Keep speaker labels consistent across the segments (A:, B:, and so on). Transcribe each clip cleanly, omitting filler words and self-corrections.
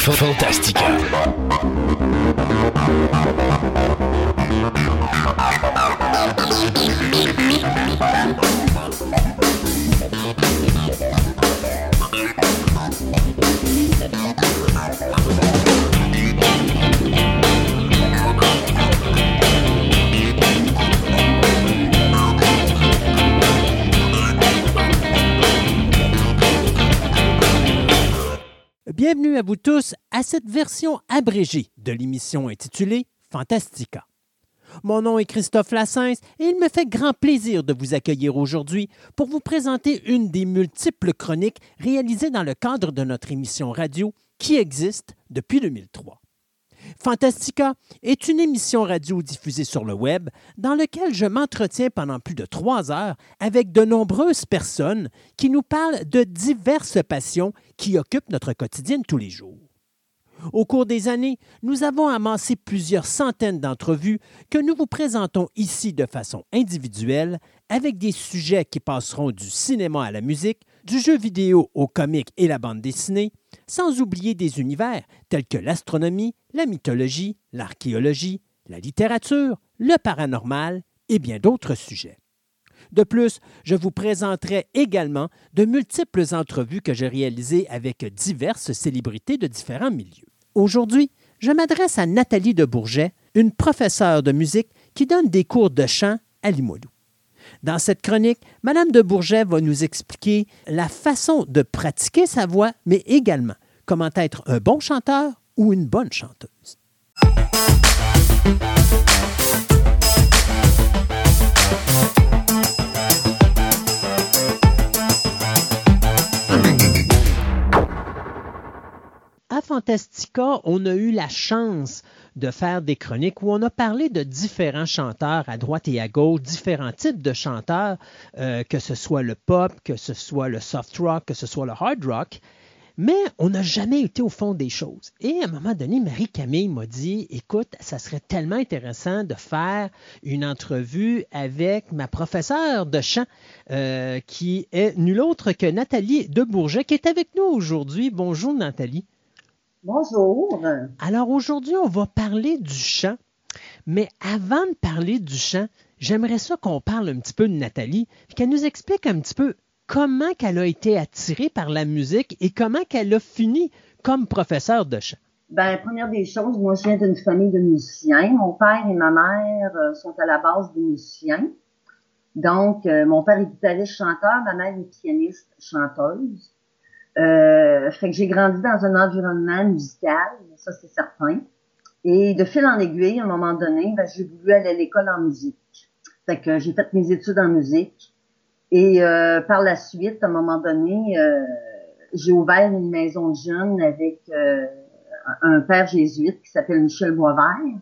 A: Fantastica.
B: Bienvenue à vous tous à cette version abrégée de l'émission intitulée Fantastica. Mon nom est Christophe Lassens et il me fait grand plaisir de vous accueillir aujourd'hui pour vous présenter une des multiples chroniques réalisées dans le cadre de notre émission radio qui existe depuis 2003. Fantastica est une émission radio diffusée sur le web dans laquelle je m'entretiens pendant plus de 3 heures avec de nombreuses personnes qui nous parlent de diverses passions qui occupent notre quotidien de tous les jours. Au cours des années, nous avons amassé plusieurs centaines d'entrevues que nous vous présentons ici de façon individuelle avec des sujets qui passeront du cinéma à la musique, du jeu vidéo au comique et la bande dessinée, sans oublier des univers tels que l'astronomie, la mythologie, l'archéologie, la littérature, le paranormal et bien d'autres sujets. De plus, je vous présenterai également de multiples entrevues que j'ai réalisées avec diverses célébrités de différents milieux. Aujourd'hui, je m'adresse à Nathalie de Bourget, une professeure de musique qui donne des cours de chant à Limoilou. Dans cette chronique, Mme de Bourget va nous expliquer la façon de pratiquer sa voix, mais également comment être un bon chanteur ou une bonne chanteuse. À Fantastica, on a eu la chance de faire des chroniques où on a parlé de différents chanteurs à droite et à gauche, différents types de chanteurs, que ce soit le pop, que ce soit le soft rock, que ce soit le hard rock, mais on n'a jamais été au fond des choses. Et à un moment donné, Marie-Camille m'a dit, écoute, ça serait tellement intéressant de faire une entrevue avec ma professeure de chant, qui est nulle autre que Nathalie de Bourget, qui est avec nous aujourd'hui. Bonjour Nathalie.
C: Bonjour.
B: Alors aujourd'hui, on va parler du chant, mais avant de parler du chant, j'aimerais ça qu'on parle un petit peu de Nathalie, puis qu'elle nous explique un petit peu comment qu'elle a été attirée par la musique et comment qu'elle a fini comme professeure de chant.
C: Ben, première des choses, moi, je viens d'une famille de musiciens. Mon père et ma mère sont à la base des musiciens. Donc, mon père est guitariste chanteur, ma mère est pianiste chanteuse. Fait que j'ai grandi dans un environnement musical, ça c'est certain. Et de fil en aiguille, à un moment donné, ben, j'ai voulu aller à l'école en musique. Fait que j'ai fait mes études en musique. Et par la suite, à un moment donné, j'ai ouvert une maison de jeunes avec un père jésuite qui s'appelle Michel Boisvert,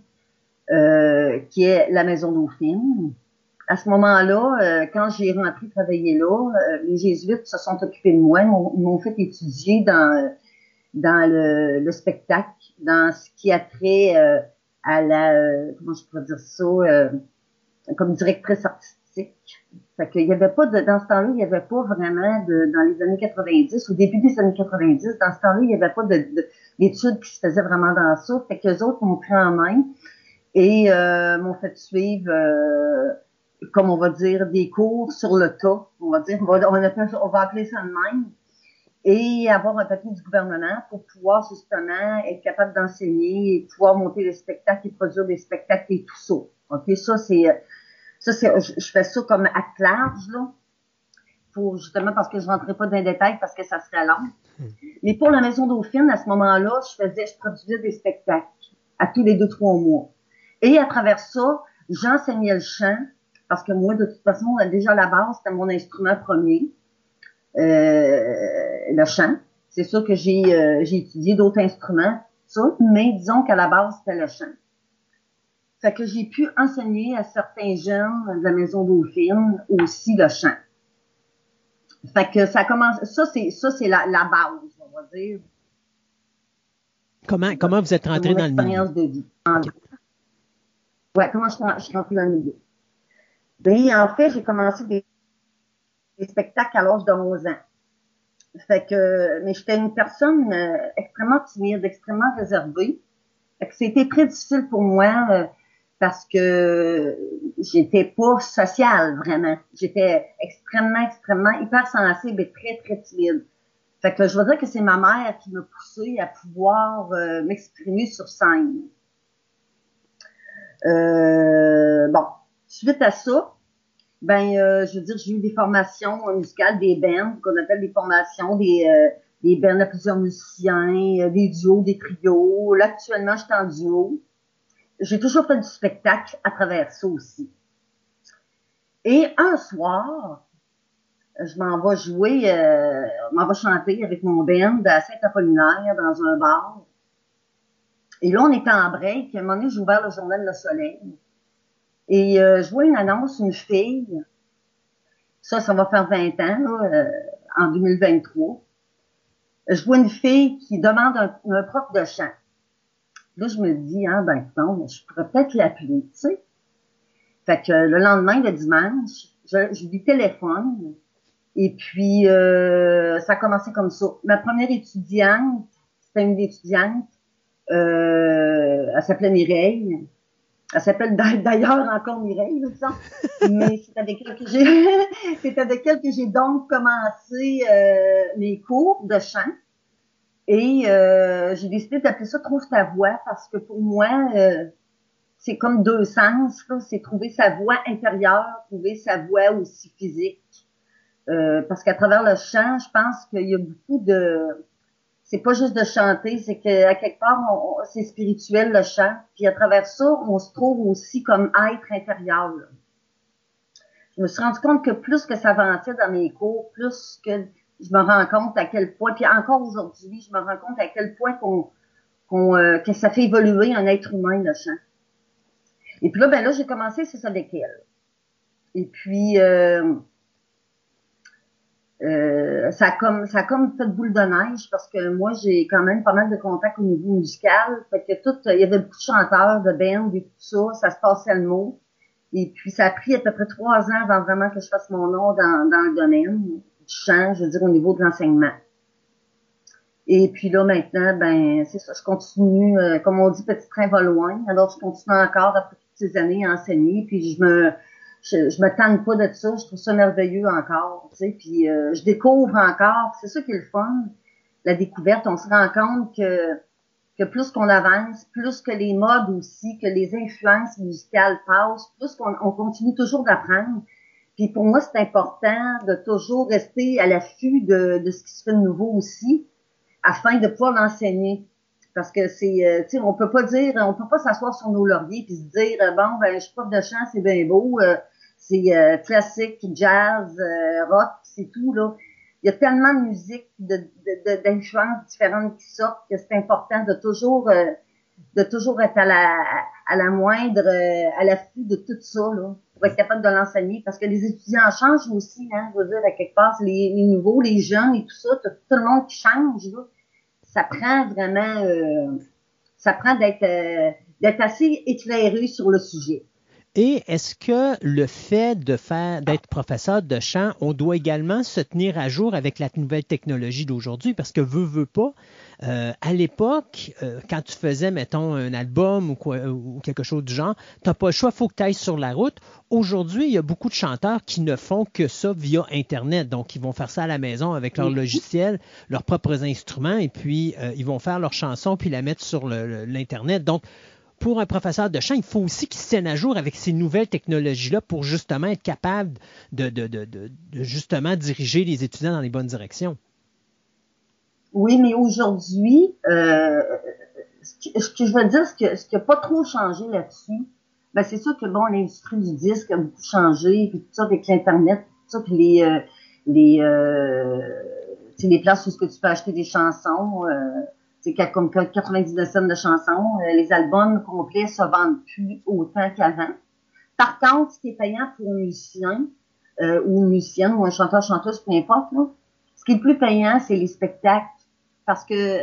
C: qui est la maison Dauphine. À ce moment-là, quand j'ai rentré travailler là, les jésuites se sont occupés de moi, ils m'ont fait étudier dans le spectacle, dans ce qui a trait à la, comment je pourrais dire ça, comme directrice artistique. Fait qu'il y avait pas dans ce temps-là, il y avait pas vraiment dans les années 90, au début des années 90, dans ce temps-là, il y avait pas d'études qui se faisaient vraiment dans ça. Fait qu'eux autres m'ont pris en main et m'ont fait suivre comme on va dire, des cours sur le tas, on va dire, on va appeler ça de même, et avoir un papier du gouvernement pour pouvoir justement être capable d'enseigner et pouvoir monter des spectacles et produire des spectacles et tout ça. OK, je fais ça comme acte large, là, pour justement, parce que je rentrais pas dans les détails parce que ça serait long. Mais pour la Maison Dauphine, à ce moment-là, je produisais des spectacles à tous les 2-3 mois. Et à travers ça, j'enseignais le chant, parce que moi, de toute façon, déjà à la base, c'était mon instrument premier, le chant. C'est sûr que j'ai étudié d'autres instruments, ça, mais disons qu'à la base, c'était le chant. Fait que j'ai pu enseigner à certains jeunes de la Maison Dauphine aussi le chant. Fait que ça commence, ça c'est la base, on va dire.
B: Comment vous êtes rentré dans le milieu?
C: Expérience de vie. Okay. Ouais, comment je suis rentrée dans le milieu? Ben, en fait, j'ai commencé des spectacles à l'âge de 11 ans. Fait que, mais j'étais une personne extrêmement timide, extrêmement réservée. Fait que c'était très difficile pour moi parce que j'étais pas sociale vraiment. J'étais extrêmement hypersensible et très, très timide. Fait que je veux dire que c'est ma mère qui m'a poussée à pouvoir m'exprimer sur scène. Bon, suite à ça, je veux dire, j'ai eu des formations musicales, des bands, qu'on appelle des formations, des bands à plusieurs musiciens, des duos, des trios. Là, actuellement, je suis en duo. J'ai toujours fait du spectacle à travers ça aussi. Et un soir, je m'en vais jouer, m'en vais chanter avec mon band à Saint-Apollinaire dans un bar. Et là, on était en break. À un moment donné, j'ai ouvert le journal Le Soleil. Et je vois une annonce, une fille. Ça va faire 20 ans, là, en 2023. Je vois une fille qui demande un prof de chant. Là, je me dis, non, je pourrais peut-être l'appeler, tu sais. Fait que le lendemain, le dimanche, je lui téléphone. Et puis, ça a commencé comme ça. Ma première étudiante, c'était une étudiante, elle s'appelait Mireille. Elle s'appelle d'ailleurs encore Mireille, là, mais c'est avec elle que j'ai, c'est avec elle que j'ai donc commencé mes cours de chant. Et j'ai décidé d'appeler ça Trouve ta voix parce que pour moi, c'est comme deux sens, là. C'est trouver sa voix intérieure, trouver sa voix aussi physique. Parce qu'à travers le chant, je pense qu'il y a beaucoup de... C'est pas juste de chanter, c'est qu'à quelque part, c'est spirituel le chant. Puis à travers ça, on se trouve aussi comme être intérieur. Là. Je me suis rendu compte que plus que ça avançait dans mes cours, plus que je me rends compte à quel point, puis encore aujourd'hui, je me rends compte à quel point que ça fait évoluer un être humain, le chant. Et puis là, j'ai commencé, c'est ça avec elle. Et puis, ça a comme fait boule de neige parce que moi, j'ai quand même pas mal de contacts au niveau musical. Fait que il y avait beaucoup de chanteurs, de bands et tout ça, ça se passait le mot. Et puis, ça a pris à peu près 3 ans avant vraiment que je fasse mon nom dans le domaine du chant, je veux dire, au niveau de l'enseignement. Et puis là, maintenant, c'est ça, je continue, comme on dit, petit train va loin. Alors, je continue encore après toutes ces années à enseigner, puis je me tanne pas de ça, je trouve ça merveilleux encore, tu sais, puis je découvre encore, c'est ça qui est le fun, la découverte, on se rend compte que plus qu'on avance, plus que les modes aussi, que les influences musicales passent, plus qu'on continue toujours d'apprendre. Puis pour moi, c'est important de toujours rester à l'affût de ce qui se fait de nouveau aussi, afin de pouvoir l'enseigner. Parce que c'est, tu sais, on peut pas s'asseoir sur nos lauriers puis se dire, je suis prof de chant, c'est bien beau, c'est classique, jazz, rock, c'est tout, là. Il y a tellement de musique, d'influences différentes qui sortent que c'est important de toujours être à la moindre, à l'affût de tout ça, là, pour être capable de l'enseigner. Parce que les étudiants changent aussi, hein, je veux dire, à quelque part, les nouveaux, les jeunes et tout ça, tout le monde qui change, là. Ça prend vraiment, ça prend d'être assez éclairé sur le sujet.
B: Et est-ce que le fait d'être professeur de chant, on doit également se tenir à jour avec la nouvelle technologie d'aujourd'hui? Parce que veut pas, à l'époque, quand tu faisais, mettons, un album ou quelque chose du genre, tu n'as pas le choix, il faut que tu ailles sur la route. Aujourd'hui, il y a beaucoup de chanteurs qui ne font que ça via Internet. Donc, ils vont faire ça à la maison avec leur logiciel, leurs propres instruments, et puis ils vont faire leur chanson puis la mettre sur l'Internet. Donc, pour un professeur de chant, il faut aussi qu'il se tienne à jour avec ces nouvelles technologies-là pour justement être capable de justement diriger les étudiants dans les bonnes directions.
C: Oui, mais aujourd'hui, ce que je veux dire, ce qui n'a pas trop changé là-dessus, c'est sûr que bon, l'industrie du disque a beaucoup changé, puis tout ça avec l'Internet, tout ça, puis les places où ce que tu peux acheter des chansons, c'est comme 99 cents de chansons, les albums complets se vendent plus autant qu'avant. Par contre, ce qui est payant pour un musicien ou une musicienne ou un chanteur, chanteuse, peu importe, là, ce qui est plus payant, c'est les spectacles. Parce que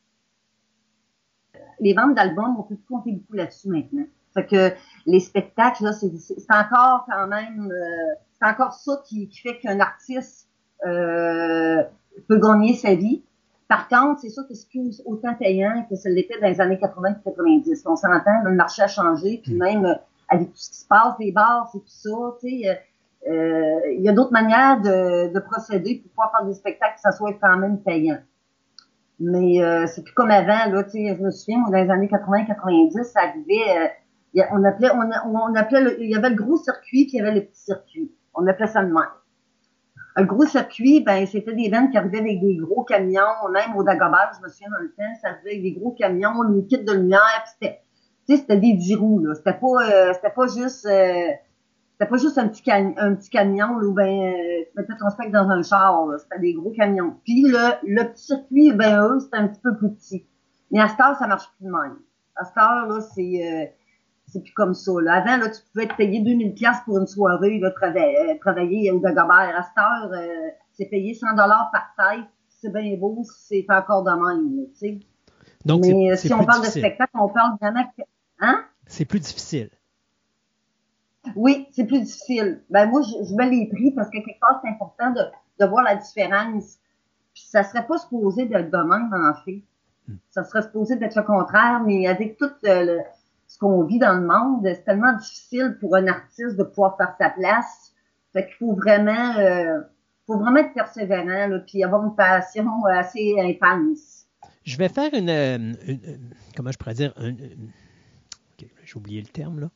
C: les ventes d'albums, on peut compter beaucoup là-dessus maintenant. Fait que les spectacles, là, c'est encore quand même, c'est encore ça qui fait qu'un artiste peut gagner sa vie. Par contre, c'est sûr que c'est plus autant payant que ça l'était dans les années 80 et 90. On s'entend, le marché a changé, puis même avec tout ce qui se passe, les bars, c'est tout ça, tu sais, il y a d'autres manières de procéder pour pouvoir faire des spectacles que ça soit quand même payant. Mais c'est plus comme avant, là, tu sais, je me souviens, moi, dans les années 80-90, ça arrivait, on appelait, il y avait le gros circuit, puis il y avait le petit circuit. On appelait ça de même. Le gros circuit, ben, c'était des vannes qui arrivaient avec des gros camions, même au Dagobah, je me souviens dans le temps, ça arrivait avec des gros camions, une kit de lumière, puis c'était des 10 roues, là. C'était pas juste un petit camion, là, où ben, tu mettais ton spectacle dans un char, là. C'était des gros camions. Puis le petit circuit, ben, eux, c'était un petit peu plus petit. Mais à cette heure, ça marche plus de même. À cette heure, là, c'est plus comme ça, là. Avant, là, tu pouvais te payer 2000$ pour une soirée, là, travailler au Dagobert. À cette heure, c'est payé 100$ par tête. C'est bien beau, c'est encore de même, là, tu sais.
B: Donc,
C: mais
B: c'est
C: si on
B: plus
C: parle
B: difficile.
C: de spectacle, on parle vraiment hein?
B: C'est plus difficile.
C: Oui, c'est plus difficile. Ben, moi, je mets les prix parce que quelque part, c'est important de voir la différence. Puis ça serait pas supposé d'être de même, en fait. Ça serait supposé d'être le contraire, mais avec tout ce qu'on vit dans le monde, c'est tellement difficile pour un artiste de pouvoir faire sa place. Fait qu'il faut vraiment être persévérant, là, puis avoir une passion assez intense.
B: Je vais faire comment je pourrais dire, okay, j'ai oublié le terme, là.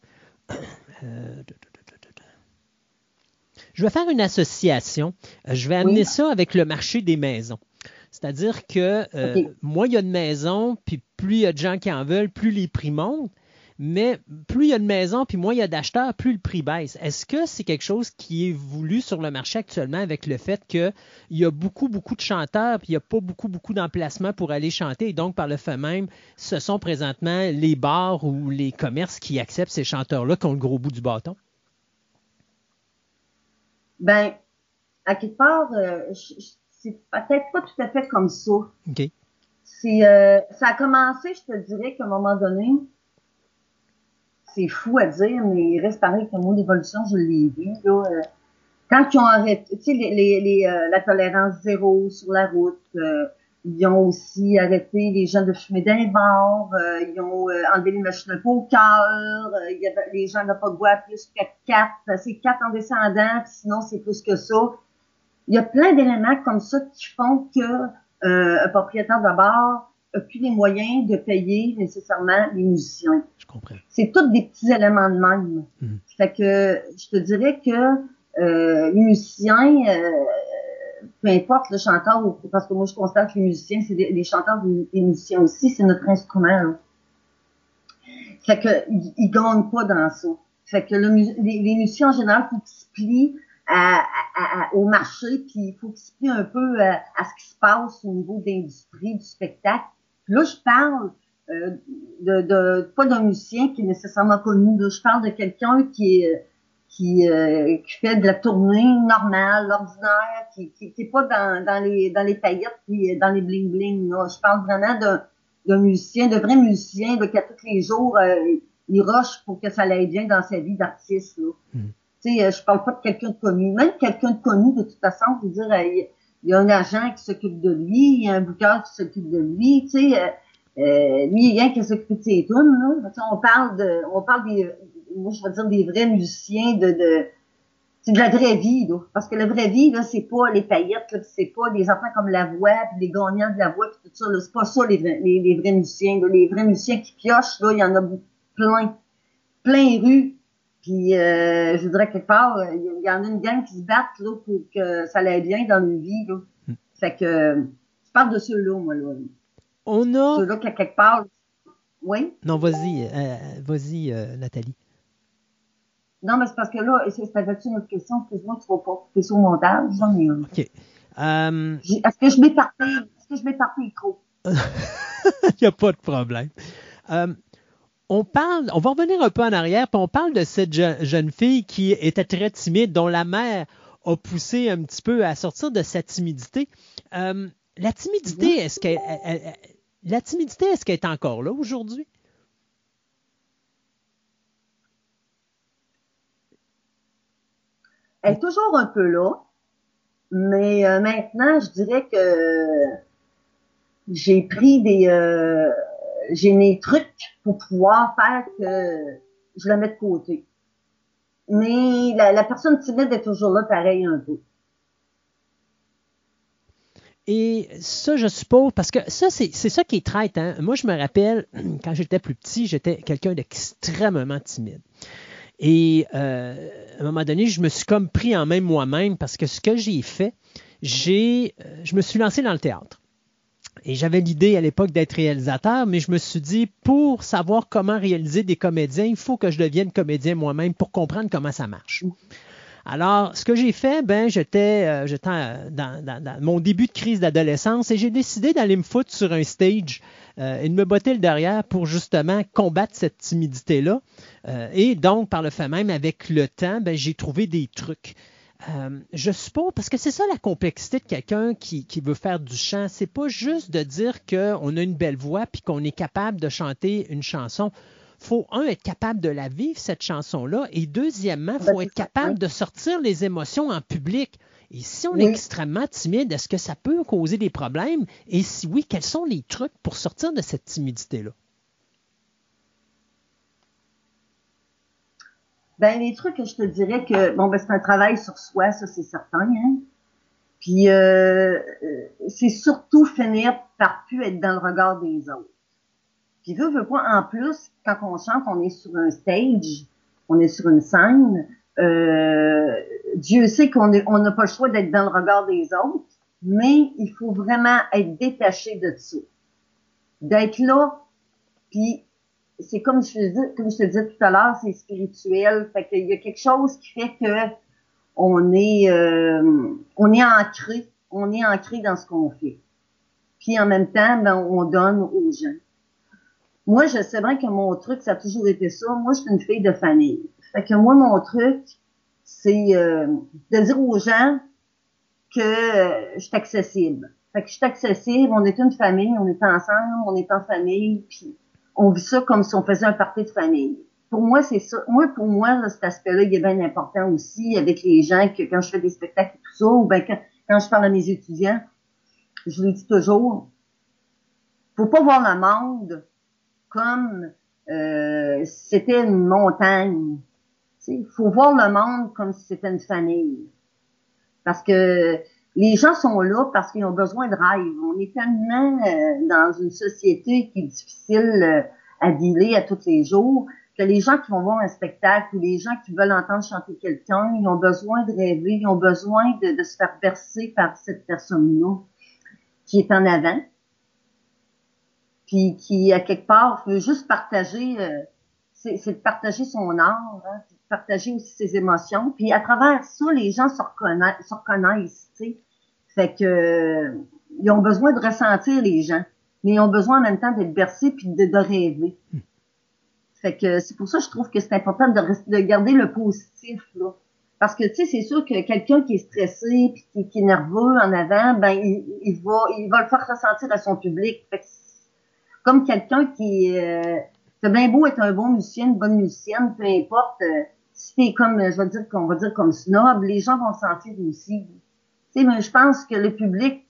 B: Je vais faire une association. Je vais amener ça avec le marché des maisons. C'est-à-dire que moins il y a de maisons, puis plus il y a de gens qui en veulent, plus les prix montent. Mais plus il y a de maisons, puis moins il y a d'acheteurs, plus le prix baisse. Est-ce que c'est quelque chose qui est voulu sur le marché actuellement avec le fait qu'il y a beaucoup, beaucoup de chanteurs, puis il n'y a pas beaucoup, beaucoup d'emplacements pour aller chanter, et donc par le fait même, ce sont présentement les bars ou les commerces qui acceptent ces chanteurs-là qui ont le gros bout du bâton?
C: Ben, à quelque part, c'est peut-être pas tout à fait comme ça.
B: OK.
C: Ça a commencé, je te dirais qu'à un moment donné, c'est fou à dire, mais il reste pareil que moi, l'évolution, je l'ai vu, là. Quand ils ont arrêté, tu sais, la tolérance zéro sur la route, ils ont aussi arrêté les gens de fumer dans les bars, ils ont enlevé les machines à poker, les gens n'ont pas de boire plus que 4, c'est 4 en descendant, sinon c'est plus que ça. Il y a plein d'éléments comme ça qui font que un propriétaire de bar n'a plus les moyens de payer nécessairement les musiciens.
B: Je comprends.
C: C'est tous des petits éléments de même. Fait que je te dirais que les musiciens, peu importe le chanteur, parce que moi je constate que les musiciens, c'est les chanteurs des musiciens aussi, c'est notre instrument. Là. Fait que ils gagnent pas dans ça. Fait que les musiciens en général, faut qu'ils se plient au marché, puis il faut qu'ils se plient un peu à ce qui se passe au niveau de l'industrie du spectacle. Puis là, je parle pas d'un musicien qui est nécessairement connu. Là, je parle de quelqu'un qui fait de la tournée normale, ordinaire, qui est pas dans les paillettes puis dans les bling bling. Là. Je parle vraiment d'un musicien, de vrai musicien, là, qui à tous les jours il rush pour que ça aille bien dans sa vie d'artiste. Là. Tu sais, je parle pas de quelqu'un de connu. Même quelqu'un de connu, de toute façon, je veux dire, il y a un agent qui s'occupe de lui, il y a un booker qui s'occupe de lui, tu sais. Lui, il y a rien qui s'occupe de ses tunes, là. On parle des, moi, je vais dire des vrais musiciens c'est de la vraie vie, là. Parce que la vraie vie, là, c'est pas les paillettes, là, c'est pas des enfants comme la voix, puis les gagnants de la voix, puis tout ça, là. C'est pas ça, les vrais musiciens, là. Les vrais musiciens qui piochent, là, il y en a plein rues. Puis, je dirais quelque part, il y en a une gang qui se battent, là, pour que ça aille bien dans leur vie, là. Fait que, je parle de ceux-là, moi, là.
B: On a...
C: Ceux-là, quelque part, oui?
B: Non, vas-y, Nathalie.
C: Non, mais c'est parce que là, c'était-tu une autre question? Excuse-moi, tu vas pas couper sur le montage. J'en ai une.
B: OK.
C: Est-ce que je m'éparpille trop?
B: Il n'y a pas de problème. On va revenir un peu en arrière, puis on parle de cette jeune fille qui était très timide, dont la mère a poussé un petit peu à sortir de sa timidité. La timidité, est-ce qu'elle est encore là aujourd'hui?
C: Elle est toujours un peu là. Mais maintenant, je dirais que j'ai pris j'ai mes trucs pour pouvoir faire que je le mets de côté. Mais la personne timide est toujours là, pareil, un peu.
B: Et ça, je suppose, parce que ça, c'est ça qui est traite. Hein? Moi, je me rappelle, quand j'étais plus petit, j'étais quelqu'un d'extrêmement timide. Et à un moment donné, je me suis comme pris en main moi-même parce que ce que j'ai fait, je me suis lancé dans le théâtre. Et j'avais l'idée à l'époque d'être réalisateur, mais je me suis dit, pour savoir comment réaliser des comédiens, il faut que je devienne comédien moi-même pour comprendre comment ça marche. Alors, ce que j'ai fait, j'étais dans mon début de crise d'adolescence et j'ai décidé d'aller me foutre sur un stage et de me botter le derrière pour justement combattre cette timidité-là. Et donc, par le fait même, avec le temps, j'ai trouvé des trucs. Je suppose, parce que c'est ça la complexité de quelqu'un qui veut faire du chant, c'est pas juste de dire qu'on a une belle voix puis qu'on est capable de chanter une chanson. Faut, être capable de la vivre, cette chanson-là, et deuxièmement, faut être capable de sortir les émotions en public. Et si on est extrêmement timide, est-ce que ça peut causer des problèmes? Et si oui, quels sont les trucs pour sortir de cette timidité-là?
C: Les trucs que je te dirais que, c'est un travail sur soi, ça, c'est certain, hein. Puis, c'est surtout finir par plus être dans le regard des autres. Puis, veux pas, en plus, quand on chante, on est sur un stage, on est sur une scène, Dieu sait qu'on n'a pas le choix d'être dans le regard des autres, mais il faut vraiment être détaché de ça. D'être là, puis c'est comme je te disais tout à l'heure, c'est spirituel. Fait qu'il y a quelque chose qui fait que on est ancré dans ce qu'on fait. Puis en même temps, on donne aux gens. Moi, je sais bien que mon truc, ça a toujours été ça. Moi, je suis une fille de famille. Fait que moi, mon truc, c'est de dire aux gens que je suis accessible. Fait que je suis accessible, on est une famille, on est ensemble, on est en famille, puis on vit ça comme si on faisait un party de famille. Pour moi, c'est ça. Pour moi, là, cet aspect-là, il est bien important aussi avec les gens, que quand je fais des spectacles et tout ça, ou quand je parle à mes étudiants, je leur dis toujours, faut pas voir le monde comme si c'était une montagne. Il faut voir le monde comme si c'était une famille. Parce que les gens sont là parce qu'ils ont besoin de rêve. On est tellement dans une société qui est difficile à dealer à tous les jours que les gens qui vont voir un spectacle ou les gens qui veulent entendre chanter quelqu'un, ils ont besoin de rêver, ils ont besoin de se faire bercer par cette personne-là qui est en avant, puis qui, à quelque part, veut juste partager, c'est de partager son art, hein, de partager aussi ses émotions. Puis à travers ça, les gens se reconnaissent, tu sais. Fait que ils ont besoin de ressentir les gens, mais ils ont besoin en même temps d'être bercés puis de rêver. Fait que c'est pour ça que je trouve que c'est important de garder le positif, là. Parce que, tu sais, c'est sûr que quelqu'un qui est stressé puis qui est nerveux en avant, il va le faire ressentir à son public. Fait que comme quelqu'un qui c'est bien beau être un bon musicien, une bonne musicienne, peu importe. Si t'es comme, qu'on va dire comme snob, les gens vont se sentir aussi. Tu sais, mais je pense que le public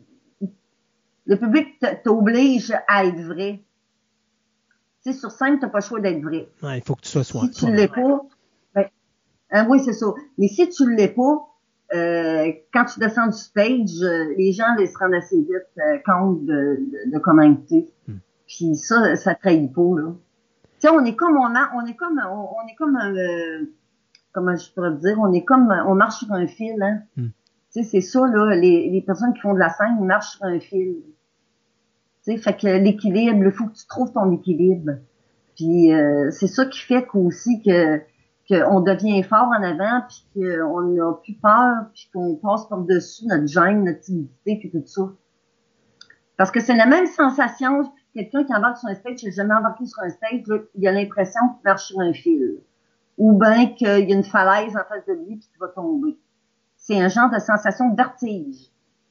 C: t'oblige à être vrai. Tu sais, sur scène, t'as pas le choix d'être vrai.
B: Ouais, il faut que tu sois soi.
C: Si tu l'es pas, oui, c'est ça. Mais si tu l'es pas, quand tu descends du stage, les gens les se rendent assez vite compte de comment t'es. Puis ça trahit pas, là. Tu sais, on est comme comment je pourrais dire, on marche sur un fil, hein. Tu sais, c'est ça, là, les personnes qui font de la scène, ils marchent sur un fil. Tu sais, fait que l'équilibre, il faut que tu trouves ton équilibre. Puis c'est ça qui fait qu'aussi qu'on devient fort en avant, puis qu'on n'a plus peur, puis qu'on passe par-dessus notre gêne, notre timidité, puis tout ça. Parce que c'est la même sensation, quelqu'un qui embarque sur un stage, qui n'a jamais embarqué sur un stage, là, il a l'impression qu'il marche sur un fil. Ou bien qu'il y a une falaise en face de lui, puis qu'il va tomber. C'est un genre de sensation de vertige.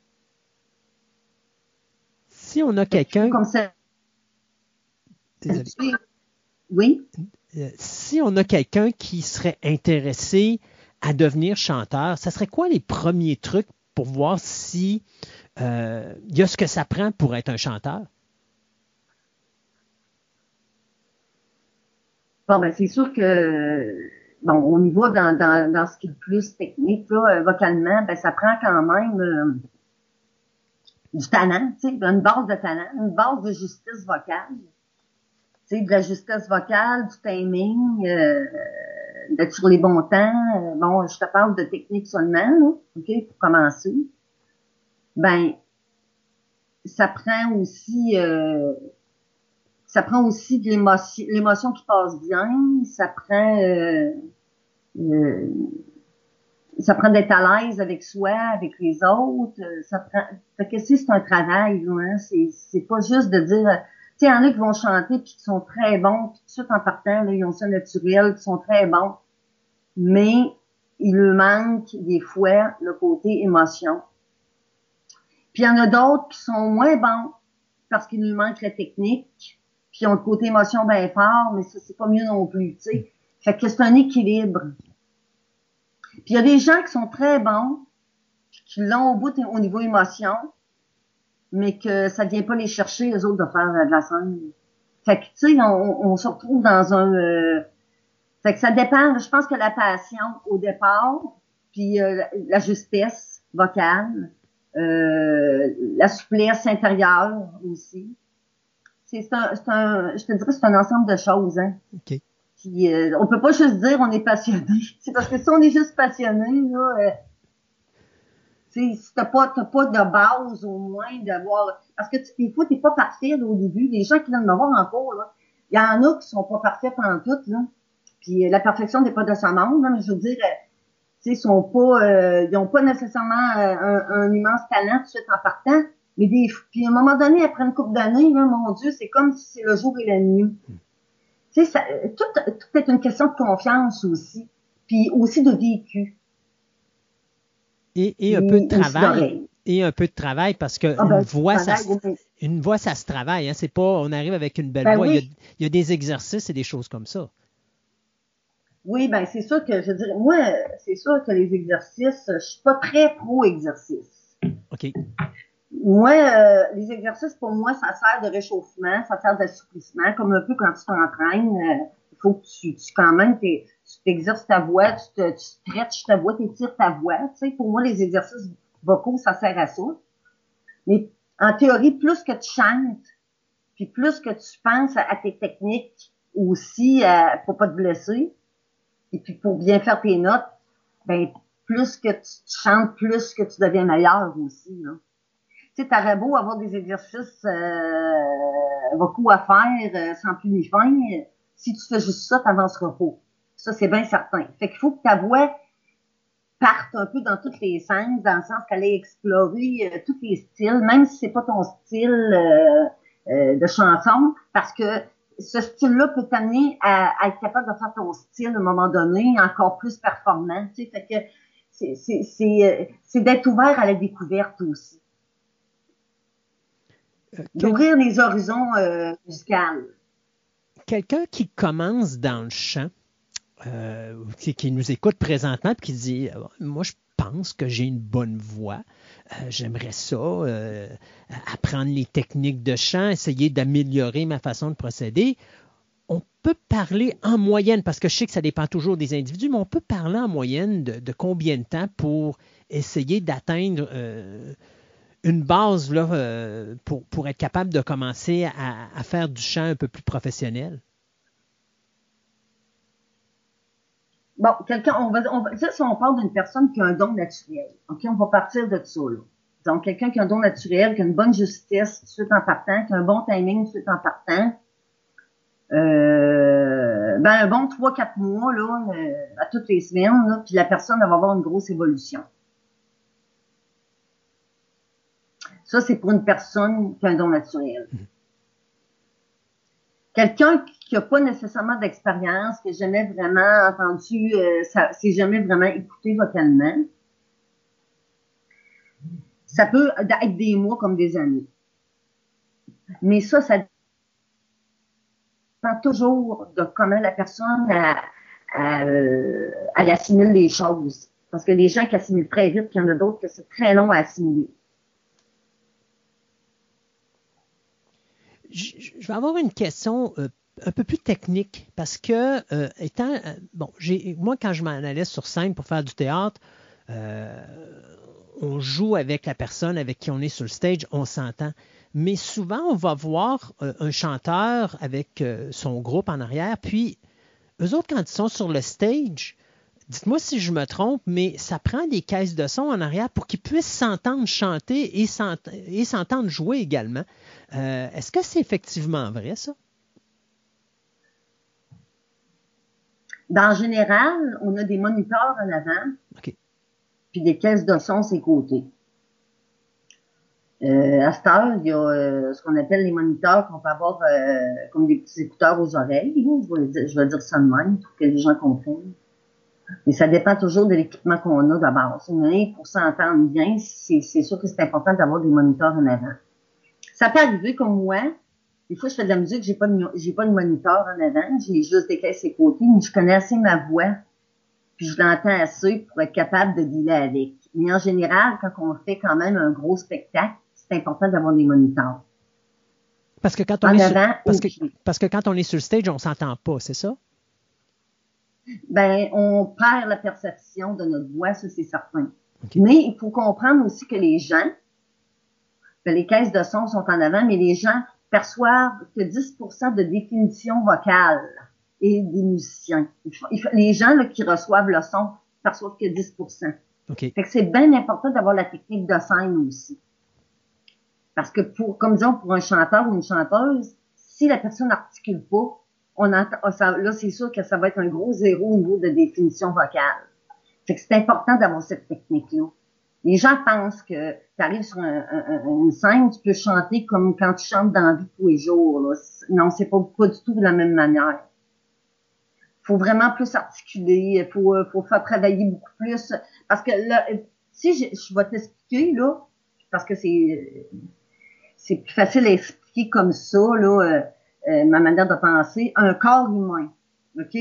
B: Si on a quelqu'un...
C: Comme ça.
B: Désolé.
C: Oui?
B: Si on a quelqu'un qui serait intéressé à devenir chanteur, ça serait quoi les premiers trucs pour voir si il y a ce que ça prend pour être un chanteur?
C: Bon, ben, c'est sûr que, bon, on y va dans ce qui est le plus technique, là, vocalement, ben, ça prend quand même du talent, tu sais, une base de talent, une base de justice vocale. Tu sais, de la justesse vocale, du timing, d'être sur les bons temps. Bon, je te parle de technique seulement, là, OK, pour commencer. Ben, ça prend aussi, de l'émotion qui passe bien. Euh, Ça prend d'être à l'aise avec soi, avec les autres. Fait que c'est un travail, là, hein. C'est pas juste de dire, tu sais, il y en a qui vont chanter puis qui sont très bons, puis tout de suite en partant, là, ils ont ça naturel, qui sont très bons. Mais il leur manque des fois le côté émotion. Puis il y en a d'autres qui sont moins bons parce qu'il leur manque la technique, puis ils ont le côté émotion bien fort, mais ça, c'est pas mieux non plus, tu sais. Fait que c'est un équilibre. Puis il y a des gens qui sont très bons, qui l'ont au bout au niveau émotion, mais que ça vient pas les chercher, les autres, de faire de la scène. Fait que, tu sais, on se retrouve dans fait que ça dépend, je pense que la passion au départ, puis la justesse vocale, la souplesse intérieure aussi. Je te dirais, c'est un ensemble de choses, hein.
B: OK.
C: Puis on peut pas juste dire on est passionné. C'est parce que si on est juste passionné, là, si t'as pas de base au moins d'avoir. Parce que des fois, t'es pas parfait là, au début. Les gens qui viennent me voir en cours, là, il y en a qui sont pas parfaits en tout, là. Puis la perfection n'est pas de ce monde, là, mais je veux dire, ils ont pas nécessairement un immense talent tout de suite en partant. Mais puis à un moment donné, après une couple d'années, là, mon Dieu, c'est comme si c'est le jour et la nuit. Tu sais, tout est une question de confiance aussi. Puis aussi de vécu.
B: Et un peu de travail. Et un peu de travail parce que une voix, ça se travaille. Hein? C'est pas, on arrive avec une belle voix.
C: Oui.
B: Il y a des exercices et des choses comme ça.
C: Oui, ben c'est sûr que je dirais, moi, c'est sûr que les exercices, je suis pas très pro-exercice.
B: OK.
C: Moi, les exercices, pour moi, ça sert de réchauffement, ça sert d'assouplissement, comme un peu quand tu t'entraînes. Il faut que tu quand même, tu t'exerces ta voix, tu stretches ta voix, tu étires ta voix. Tu sais, pour moi, les exercices vocaux, ça sert à ça. Mais en théorie, plus que tu chantes, puis plus que tu penses à tes techniques aussi, pour pas te blesser, et puis pour bien faire tes notes, ben plus que tu chantes, plus que tu deviens meilleur aussi, là. Tu sais, t'aurais beau avoir des exercices vocaux à faire sans plus ni fin, si tu fais juste ça, t'avanceras pas. Ça, c'est bien certain. Fait qu'il faut que ta voix parte un peu dans tous les sens, dans le sens qu'elle ait exploré tous les styles, même si c'est pas ton style de chanson, parce que ce style-là peut t'amener à être capable de faire ton style à un moment donné encore plus performant. Tu sais, fait que c'est d'être ouvert à la découverte aussi. D'ouvrir les horizons musicaux.
B: Quelqu'un qui commence dans le chant, qui nous écoute présentement et qui dit moi, je pense que j'ai une bonne voix. J'aimerais ça, apprendre les techniques de chant, essayer d'améliorer ma façon de procéder. On peut parler en moyenne, parce que je sais que ça dépend toujours des individus, mais on peut parler en moyenne de combien de temps pour essayer d'atteindre une base là, pour être capable de commencer à faire du chant un peu plus professionnel?
C: Bon, ça, si on parle d'une personne qui a un don naturel, OK, on va partir de ça, là. Donc, quelqu'un qui a un don naturel, qui a une bonne justesse tout de suite en partant, qui a un bon timing tout de suite en partant, ben, un bon 3-4 mois, là, à toutes les semaines, là, puis la personne, elle va avoir une grosse évolution. Ça, c'est pour une personne qui a un don naturel. Quelqu'un qui n'a pas nécessairement d'expérience, qui n'a jamais vraiment entendu, s'est jamais vraiment écouté vocalement, ça peut être des mois comme des années. Mais ça dépend toujours de comment la personne elle assimile les choses. Parce que les gens qui assimilent très vite, puis il y en a d'autres que c'est très long à assimiler.
B: Je vais avoir une question un peu plus technique parce que, moi, quand je m'en allais sur scène pour faire du théâtre, euh, on joue avec la personne avec qui on est sur le stage, on s'entend. Mais souvent, on va voir un chanteur avec son groupe en arrière, puis eux autres, quand ils sont sur le stage, dites-moi si je me trompe, mais ça prend des caisses de son en arrière pour qu'ils puissent s'entendre chanter et s'entendre jouer également. Est-ce que c'est effectivement vrai, ça?
C: En général, on a des moniteurs en avant,
B: OK.
C: puis des caisses de son sur les côtés. À cette heure, il y a ce qu'on appelle les moniteurs qu'on peut avoir comme des petits écouteurs aux oreilles. Je vais dire ça de même pour que les gens comprennent. Mais ça dépend toujours de l'équipement qu'on a d'abord. Mais pour s'entendre bien, c'est sûr que c'est important d'avoir des moniteurs en avant. Ça peut arriver comme moi. Des fois, je fais de la musique, j'ai pas de moniteur en avant, j'ai juste des caisses à côté, mais je connais assez ma voix, puis je l'entends assez pour être capable de dealer avec. Mais en général, quand on fait quand même un gros spectacle, c'est important d'avoir des moniteurs.
B: Parce que quand on parce que quand on est sur le stage, on s'entend pas, c'est ça?
C: Ben, on perd la perception de notre voix, ça c'est certain. Okay. Mais il faut comprendre aussi que les caisses de son sont en avant, mais les gens perçoivent que 10% de définition vocale et des musiciens. Les gens là, qui reçoivent le son perçoivent que 10%.
B: Okay.
C: Fait que c'est bien important d'avoir la technique de scène aussi. Parce que comme disons, pour un chanteur ou une chanteuse, si la personne n'articule pas, là, c'est sûr que ça va être un gros zéro au niveau de définition vocale. Fait que c'est important d'avoir cette technique-là. Les gens pensent que tu arrives sur une scène, tu peux chanter comme quand tu chantes dans la vie tous les jours. Là. Non, c'est pas du tout de la même manière. Faut vraiment plus articuler, faut faire travailler beaucoup plus. Parce que là, si je vais t'expliquer, là, parce que c'est plus facile à expliquer comme ça, là, ma manière de penser, un corps humain. OK?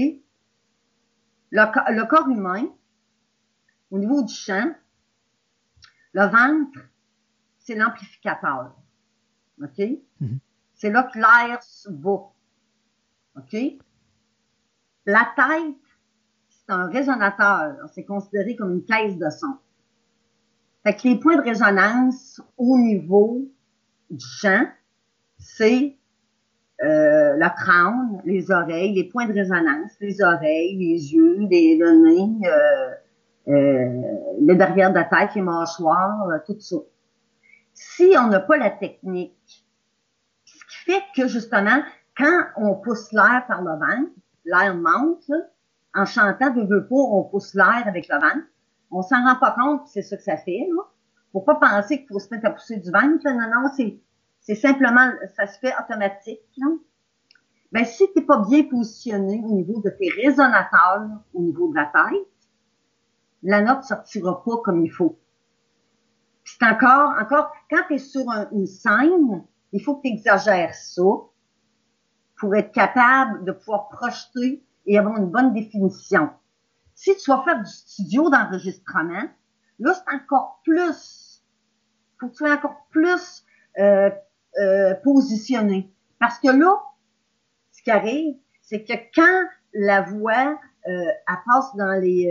C: Le corps humain, au niveau du chant, le ventre, c'est l'amplificateur. OK? Mm-hmm. C'est là que l'air va. OK? La tête, c'est un résonateur. C'est considéré comme une caisse de son. Fait que les points de résonance au niveau du chant, c'est le crâne, les oreilles, les points de résonance, les oreilles, les yeux, le nez, le derrière de la tête, les mâchoires, tout ça. Si on n'a pas la technique, ce qui fait que justement, quand on pousse l'air par le ventre, l'air monte, là, en chantant, veut pas, on pousse l'air avec le ventre, on s'en rend pas compte, c'est ça que ça fait, là. Faut pas penser qu'il faut se mettre à pousser du ventre, là. Non, c'est simplement, ça se fait automatique, là. Ben, si t'es pas bien positionné au niveau de tes résonateurs, au niveau de la tête, la note sortira pas comme il faut. Puis c'est encore, quand t'es sur une scène, il faut que tu exagères ça pour être capable de pouvoir projeter et avoir une bonne définition. Si tu vas faire du studio d'enregistrement, là, c'est encore plus, faut que tu sois encore plus positionné. Parce que là, ce qui arrive, c'est que quand la voix, elle passe dans les...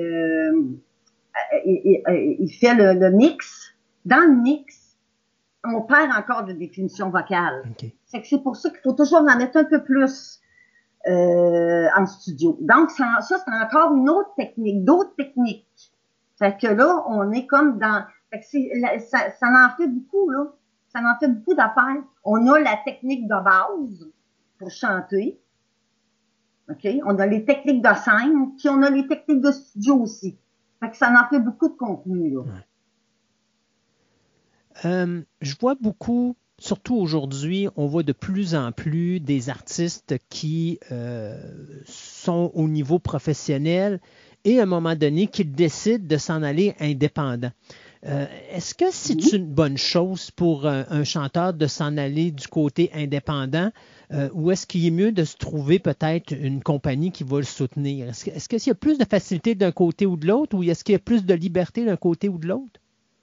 C: il fait le mix. Dans le mix, on perd encore de définition vocale.
B: Okay.
C: C'est pour ça qu'il faut toujours en mettre un peu plus en studio. Donc, ça c'est encore une autre technique, d'autres techniques. Fait que là, on est comme dans... Fait que ça en fait beaucoup, là. Ça en fait beaucoup d'affaires. On a la technique de base pour chanter. OK? On a les techniques de scène, puis on a les techniques de studio aussi. Fait que ça en fait beaucoup de contenu, là.
B: Ouais. Je vois beaucoup, surtout aujourd'hui, on voit de plus en plus des artistes qui sont au niveau professionnel et à un moment donné, qui décident de s'en aller indépendant. Est-ce que c'est une bonne chose pour un chanteur de s'en aller du côté indépendant? ou est-ce qu'il est mieux de se trouver peut-être une compagnie qui va le soutenir? Est-ce qu'il y a plus de facilité d'un côté ou de l'autre, ou est-ce qu'il y a plus de liberté d'un côté ou de l'autre?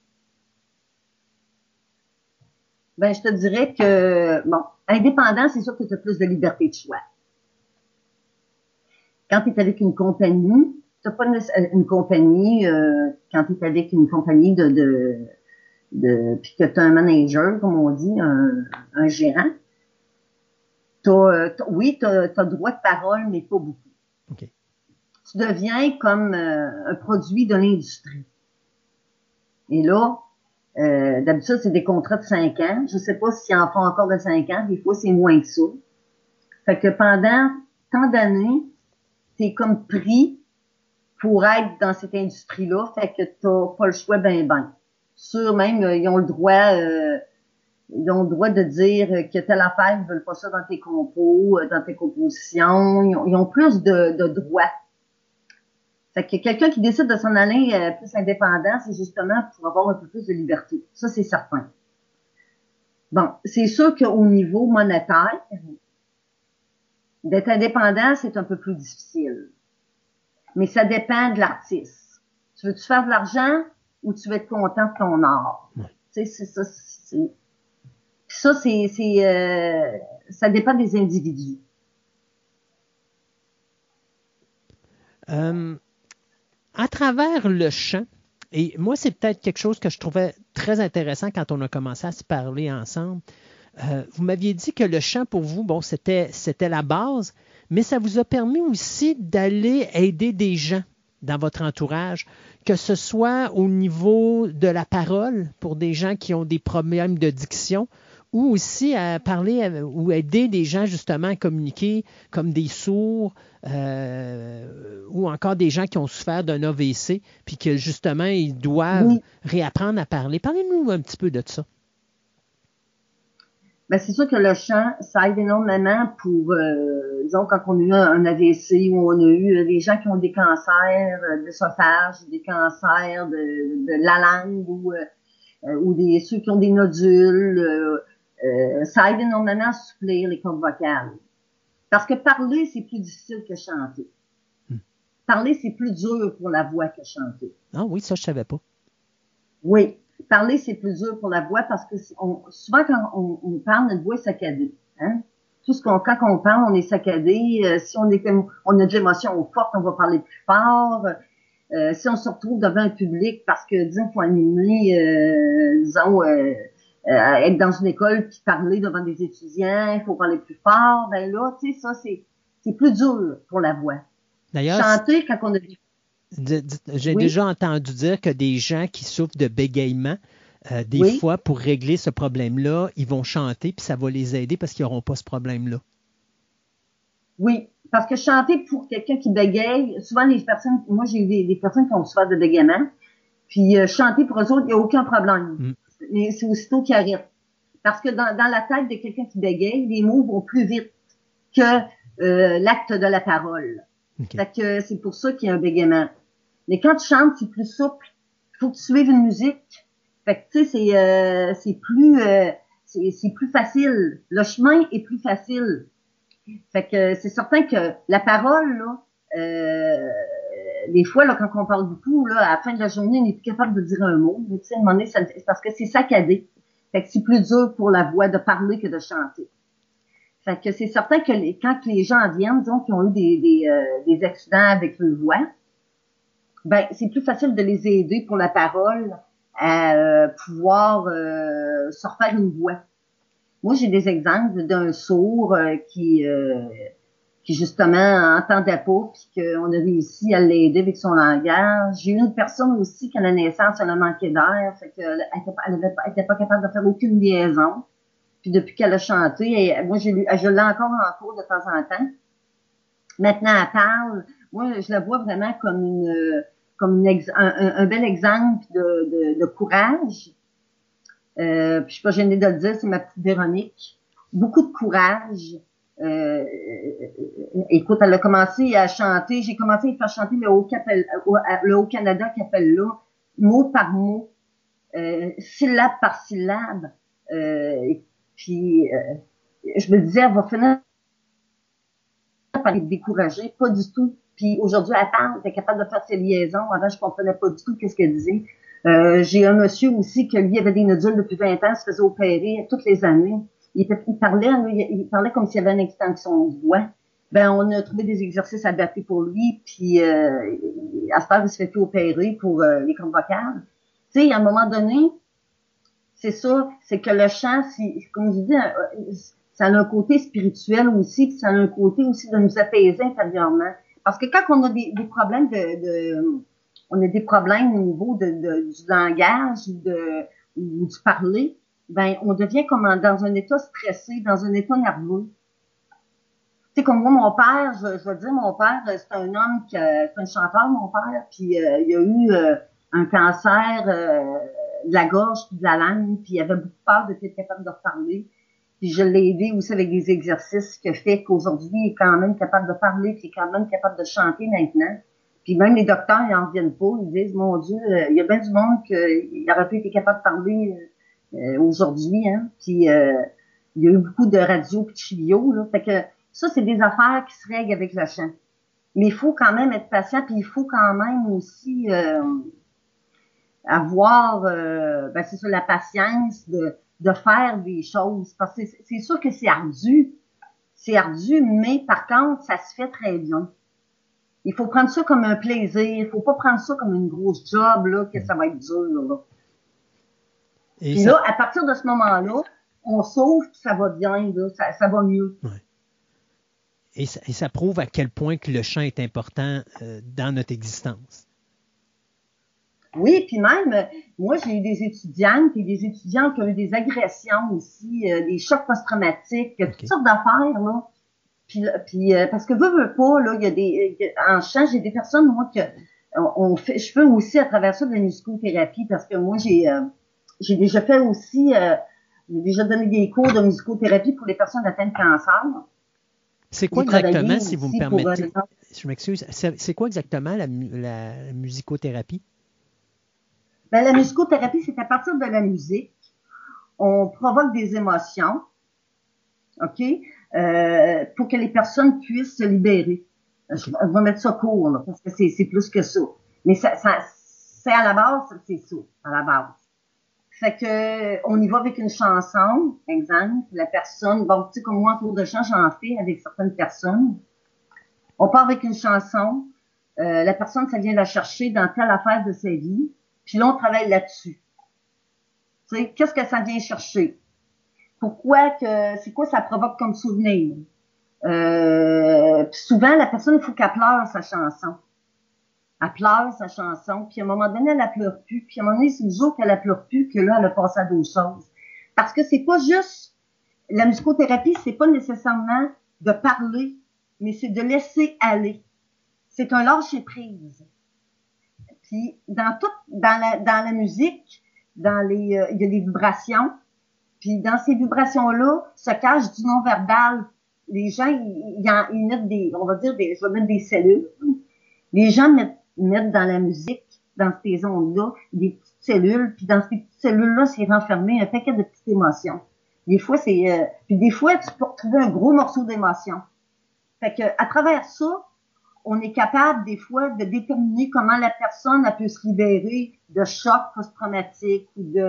C: Ben, je te dirais que, bon, indépendant, c'est sûr que tu as plus de liberté de choix. Quand tu es avec une compagnie, tu n'as pas une compagnie, quand tu es avec une compagnie puis que tu as un manager, comme on dit, un gérant, oui, tu as droit de parole, mais pas beaucoup.
B: Okay.
C: Tu deviens comme un produit de l'industrie. Et là, d'habitude, c'est des contrats de 5 ans. Je ne sais pas s'ils en font encore de 5 ans. Des fois, c'est moins que ça. Fait que pendant tant d'années, tu es comme pris pour être dans cette industrie-là. Fait que tu n'as pas le choix ben. Sûr, même, ils ont le droit de dire que telle affaire, ils veulent pas ça dans tes compos, dans tes compositions. Ils ont plus de droits. Fait que quelqu'un qui décide de s'en aller plus indépendant, c'est justement pour avoir un peu plus de liberté. Ça, c'est certain. Bon, c'est sûr qu'au niveau monétaire, d'être indépendant, c'est un peu plus difficile. Mais ça dépend de l'artiste. Tu veux-tu faire de l'argent ou tu veux être content de ton art?
B: Ouais.
C: Tu sais, c'est ça. Ça dépend des individus.
B: À travers le chant, et moi, c'est peut-être quelque chose que je trouvais très intéressant quand on a commencé à se parler ensemble. Vous m'aviez dit que le chant, pour vous, bon, c'était la base, mais ça vous a permis aussi d'aller aider des gens dans votre entourage, que ce soit au niveau de la parole pour des gens qui ont des problèmes de diction, ou aussi à parler ou aider des gens justement à communiquer comme des sourds ou encore des gens qui ont souffert d'un AVC puis que justement ils doivent réapprendre à parler. Parlez-nous un petit peu de ça.
C: Ben, c'est sûr que le chant, ça aide énormément pour, disons, quand on a eu un AVC ou on a eu des gens qui ont des cancers de l'œsophage, des cancers de la langue ou ceux qui ont des nodules. Ça aide énormément à suppléer les cordes vocales. Parce que parler, c'est plus difficile que chanter. Parler, c'est plus dur pour la voix que chanter.
B: Ah oui, ça, je savais pas.
C: Oui. Parler, c'est plus dur pour la voix parce que souvent, quand on parle, notre voix est saccadée. Hein? Quand on parle, on est saccadé. Si on a de l'émotion forte, on va parler plus fort. Si on se retrouve devant un public parce que, disons, il faut animer, être dans une école puis parler devant des étudiants, il faut parler plus fort. Ben là, tu sais, ça, c'est plus dur pour la voix.
B: D'ailleurs,
C: chanter quand on a
B: j'ai déjà entendu dire que des gens qui souffrent de bégaiement, des fois, pour régler ce problème-là, ils vont chanter puis ça va les aider parce qu'ils n'auront pas ce problème-là.
C: Oui, parce que chanter pour quelqu'un qui bégaye, souvent les personnes, moi j'ai eu des personnes qui ont souffert de bégaiement, puis chanter pour eux autres, il n'y a aucun problème. Mais c'est aussitôt qu'ils arrêtent. Parce que dans la tête de quelqu'un qui bégaye, les mots vont plus vite que l'acte de la parole.
B: Okay.
C: Fait que c'est pour ça qu'il y a un bégaiement. Mais quand tu chantes, c'est plus souple. Il faut que tu suives une musique. Fait que tu sais, c'est plus facile. Le chemin est plus facile. Fait que c'est certain que la parole, là, des fois, là, quand on parle beaucoup, là, à la fin de la journée, on n'est plus capable de dire un mot. Mais tu sais, à un moment donné, c'est parce que c'est saccadé. Fait que c'est plus dur pour la voix de parler que de chanter. Fait que c'est certain que quand les gens viennent, disons, qui ont eu des accidents avec leur voix, ben c'est plus facile de les aider pour la parole à pouvoir se refaire une voix. Moi, j'ai des exemples d'un sourd qui justement entendait pas, puis qu'on a réussi à l'aider avec son langage. J'ai eu une personne aussi qui à la naissance elle a manqué d'air, fait qu'elle était pas capable de faire aucune liaison. Puis depuis qu'elle a chanté, moi je l'ai encore en cours de temps en temps. Maintenant elle parle. Moi je la vois vraiment comme un bel exemple de courage. Puis je suis pas gênée de le dire, c'est ma petite Véronique. Beaucoup de courage. Écoute, elle a commencé à chanter. J'ai commencé à faire chanter le Haut-Canada Capella, mot par mot, syllabe par syllabe. Puis je me disais, elle va finir par être découragée, pas du tout. Puis aujourd'hui, elle parle, elle est capable de faire ses liaisons. Avant, je comprenais pas du tout qu'est-ce qu'elle disait. J'ai un monsieur aussi qui, lui, avait des nodules depuis 20 ans, se faisait opérer toutes les années. Il parlait comme s'il y avait une extension de voix. Ben, on a trouvé des exercices adaptés pour lui, puis à ce temps, il se fait plus opérer pour les cordes vocales. Tu sais, à un moment donné, c'est ça, c'est que le chant, comme je dis, ça a un côté spirituel aussi, puis ça a un côté aussi de nous apaiser intérieurement. Parce que quand on a des problèmes on a des problèmes au niveau du langage ou du parler, ben on devient comme dans un état stressé, dans un état nerveux. Tu sais, comme moi, mon père, je vais dire, mon père, c'est un homme c'est un chanteur, mon père, puis il a eu un cancer de la gorge puis de la langue, puis il avait beaucoup peur de être capable de reparler. Puis je l'ai aidé aussi avec des exercices qui fait qu'aujourd'hui, il est quand même capable de parler, puis il est quand même capable de chanter maintenant. Puis même les docteurs, ils en reviennent pas. Ils disent, mon Dieu, il y a bien du monde qui aurait pu être capable de parler aujourd'hui, hein. Puis il y a eu beaucoup de radio puis de chimio, là. Fait que ça, c'est des affaires qui se règlent avec le chant. Mais il faut quand même être patient, puis il faut quand même aussi avoir, c'est ça, la patience de faire des choses. Parce que c'est sûr que c'est ardu. C'est ardu, mais par contre, ça se fait très bien. Il faut prendre ça comme un plaisir. Il faut pas prendre ça comme une grosse job, là, que ça va être dur, là. Et puis là, à partir de ce moment-là, on sauve, puis ça va bien, là, ça va mieux.
B: Ouais. Et ça prouve à quel point que le chant est important dans notre existence.
C: Oui, puis même, moi, j'ai eu des étudiantes et des étudiants qui ont eu des agressions aussi, des chocs post-traumatiques, toutes sortes d'affaires, là. Puis parce que veux pas, là, il y a en chant, j'ai des personnes, moi, je fais aussi à travers ça de la musicothérapie, parce que moi, j'ai déjà fait aussi, j'ai déjà donné des cours de musicothérapie pour les personnes atteintes de cancer.
B: C'est quoi exactement, si vous me permettez? Je m'excuse. C'est quoi exactement la musicothérapie?
C: Ben, la musicothérapie, c'est à partir de la musique. On provoque des émotions, OK? Pour que les personnes puissent se libérer. Okay. Je vais mettre ça court, là, parce que c'est plus que ça. Mais c'est à la base, c'est ça, à la base. Fait que, on y va avec une chanson, exemple. La personne, bon, tu sais, comme moi, en cours de chant, j'en fais avec certaines personnes. On part avec une chanson. La personne, ça vient la chercher dans telle affaire de sa vie. Puis là, on travaille là-dessus. Tu sais, qu'est-ce que ça vient chercher? C'est quoi ça provoque comme souvenir? Puis souvent, la personne, il faut qu'elle pleure sa chanson. Elle pleure sa chanson, puis à un moment donné, elle la pleure plus. Puis à un moment donné, c'est le jour qu'elle la pleure plus que là, elle a passé à d'autres choses. Parce que c'est pas juste, la musicothérapie, c'est pas nécessairement de parler, mais c'est de laisser aller. C'est un lâcher-prise. Puis dans la musique, il y a des vibrations. Puis dans ces vibrations-là, se cache du non-verbal. Les gens, ils mettent on va dire je vais mettre des cellules. Les gens mettent dans la musique, dans ces ondes-là, des petites cellules. Puis dans ces petites cellules-là, c'est renfermé un paquet de petites émotions. Des fois, puis des fois, tu peux retrouver un gros morceau d'émotion. Fait que à travers ça, on est capable, des fois, de déterminer comment la personne peut se libérer de chocs post-traumatiques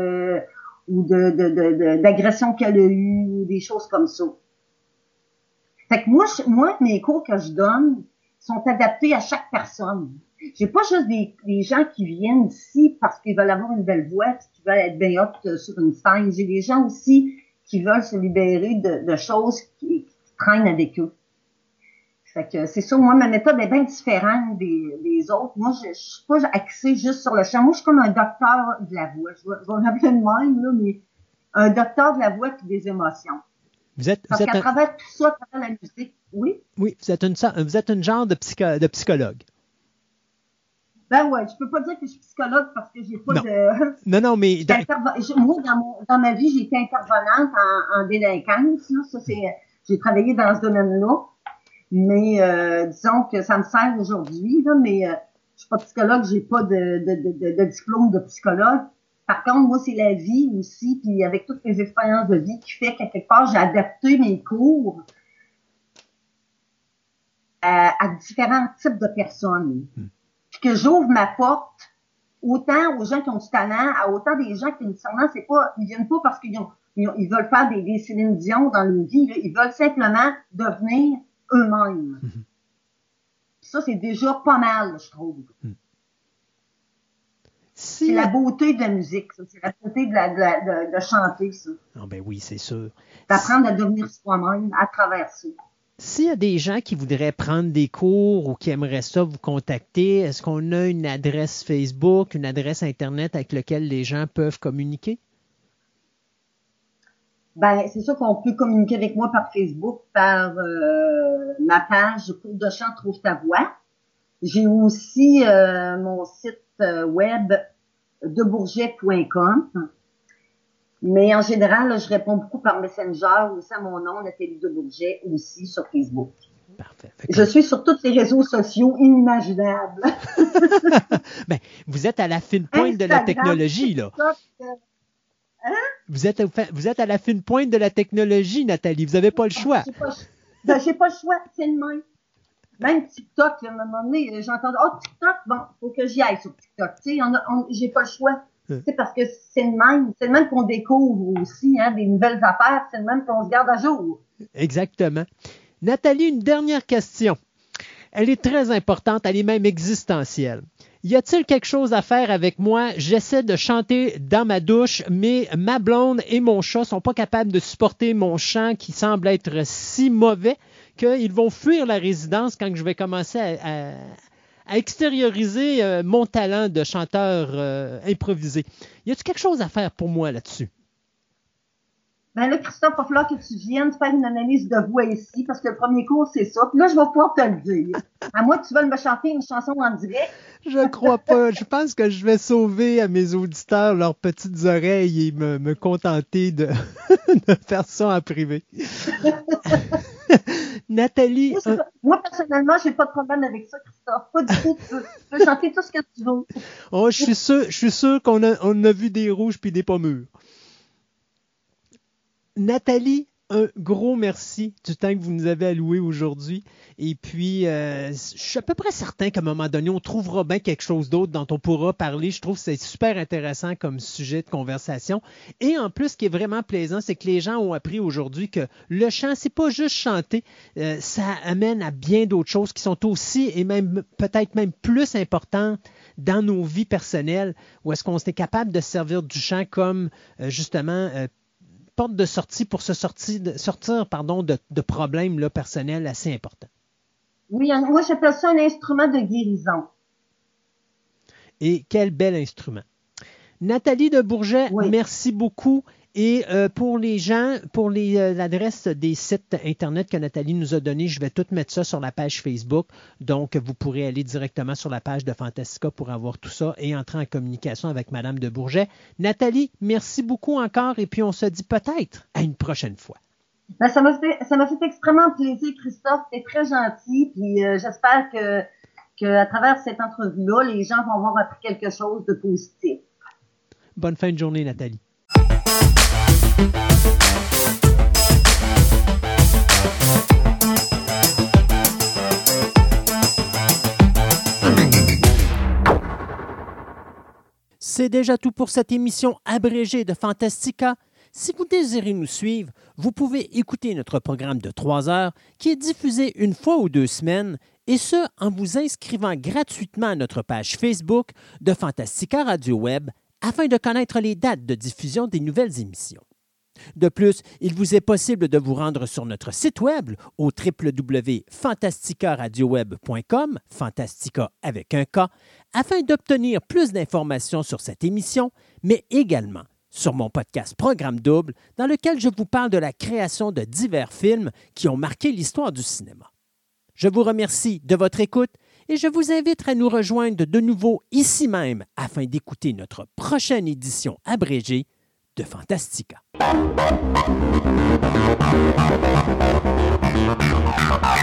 C: ou d'agressions qu'elle a eues, ou des choses comme ça. Fait que moi, mes cours que je donne sont adaptés à chaque personne. J'ai pas juste des gens qui viennent ici parce qu'ils veulent avoir une belle voix, qui veulent être bien haute sur une scène. J'ai des gens aussi qui veulent se libérer de choses qui traînent avec eux. Fait que c'est ça, moi, ma méthode est bien différente des autres. Moi, je suis pas axée juste sur le chant. Moi, je suis comme un docteur de la voix. Je vais l'appeler de même, là, mais un docteur de la voix et des émotions. Parce qu'à travers tout ça, à travers la musique, oui?
B: Oui, vous êtes une genre de psychologue.
C: Ben ouais, je peux pas dire que je suis psychologue parce que j'ai pas
B: Non, mais...
C: Moi, dans ma vie, j'ai été intervenante en délinquance. Là. Ça, j'ai travaillé dans ce domaine-là. Mais disons que ça me sert aujourd'hui, là, mais je suis pas psychologue, j'ai pas de diplôme de psychologue. Par contre, moi, c'est la vie aussi, puis avec toutes les expériences de vie qui fait qu'à quelque part, j'ai adapté mes cours à différents types de personnes. Puis que j'ouvre ma porte autant aux gens qui ont du talent, à autant des gens qui, nécessairement, ils viennent pas parce qu'ils veulent faire des Céline Dion dans leur vie, là. Ils veulent simplement devenir eux-mêmes. Ça, c'est déjà pas mal, je trouve. C'est la beauté de la musique, ça. C'est la beauté de chanter, ça.
B: Ah ben oui, c'est sûr.
C: D'apprendre à devenir soi-même à travers ça.
B: S'il y a des gens qui voudraient prendre des cours ou qui aimeraient ça vous contacter, est-ce qu'on a une adresse Facebook, une adresse Internet avec laquelle les gens peuvent communiquer?
C: Ben, c'est sûr qu'on peut communiquer avec moi par Facebook, par ma page Cours de chant Trouve ta voix. J'ai aussi mon site web debourget.com. Mais en général, là, je réponds beaucoup par Messenger, aussi à mon nom, Nathalie Debourget, aussi sur Facebook.
B: Parfait.
C: Je suis sur tous les réseaux sociaux inimaginables.
B: Ben, vous êtes à la fine pointe de la technologie, là.
C: Hein?
B: Vous êtes à la fine pointe de la technologie, Nathalie. Vous n'avez pas le choix.
C: J'ai pas le choix, c'est le même. Même TikTok, là, à un moment donné, j'entends « Oh, TikTok, bon, faut que j'y aille sur TikTok. » Tu sais, j'ai pas le choix. C'est parce que c'est le même qu'on découvre aussi, hein, des nouvelles affaires, c'est le même qu'on se garde à jour.
B: Exactement. Nathalie, une dernière question. Elle est très importante, elle est même existentielle. Y a-t-il quelque chose à faire avec moi? J'essaie de chanter dans ma douche, mais ma blonde et mon chat sont pas capables de supporter mon chant qui semble être si mauvais qu'ils vont fuir la résidence quand je vais commencer à extérioriser mon talent de chanteur improvisé. Y a-t-il quelque chose à faire pour moi là-dessus?
C: Ben là, Christophe, il va falloir que tu viennes faire une analyse de voix ici, parce que le premier cours, c'est ça. Puis là, je vais pouvoir te le dire. À moins que tu veuilles me chanter une chanson en direct.
B: Je crois pas. Je pense que je vais sauver à mes auditeurs leurs petites oreilles et me contenter de faire ça en privé. Nathalie.
C: Moi, personnellement, j'ai pas de problème avec ça, Christophe. Pas du tout. Tu peux chanter tout ce que tu veux.
B: Oh, je suis sûr qu'on a vu des rouges puis des pas mûrs. Nathalie, un gros merci du temps que vous nous avez alloué aujourd'hui. Et puis, je suis à peu près certain qu'à un moment donné, on trouvera bien quelque chose d'autre dont on pourra parler. Je trouve que c'est super intéressant comme sujet de conversation. Et en plus, ce qui est vraiment plaisant, c'est que les gens ont appris aujourd'hui que le chant, c'est pas juste chanter. Ça amène à bien d'autres choses qui sont aussi et même peut-être même plus importantes dans nos vies personnelles, où est-ce qu'on est capable de se servir du chant comme justement porte de sortie pour sortir de problèmes là, personnels assez importants.
C: Oui, moi j'appelle ça un instrument de guérison.
B: Et quel bel instrument. Nathalie Debourget, oui. Merci beaucoup. Et pour les gens, pour l'adresse des sites Internet que Nathalie nous a donné, je vais tout mettre ça sur la page Facebook. Donc, vous pourrez aller directement sur la page de Fantastica pour avoir tout ça et entrer en communication avec Madame Debourget. Nathalie, merci beaucoup encore et puis on se dit peut-être à une prochaine fois.
C: Ben, ça m'a fait extrêmement plaisir, Christophe. T'es très gentil. Puis j'espère que à travers cette entrevue-là, les gens vont avoir appris quelque chose de positif.
B: Bonne fin de journée, Nathalie. C'est déjà tout pour cette émission abrégée de Fantastica. Si vous désirez nous suivre, vous pouvez écouter notre programme de 3 heures qui est diffusé une fois ou 2 semaines, et ce, en vous inscrivant gratuitement à notre page Facebook de Fantastica Radio Web afin de connaître les dates de diffusion des nouvelles émissions. De plus, il vous est possible de vous rendre sur notre site web au www.fantasticaradioweb.com, Fantastica avec un K, afin d'obtenir plus d'informations sur cette émission, mais également sur mon podcast Programme Double, dans lequel je vous parle de la création de divers films qui ont marqué l'histoire du cinéma. Je vous remercie de votre écoute et je vous invite à nous rejoindre de nouveau ici même afin d'écouter notre prochaine édition abrégée de Fantastica.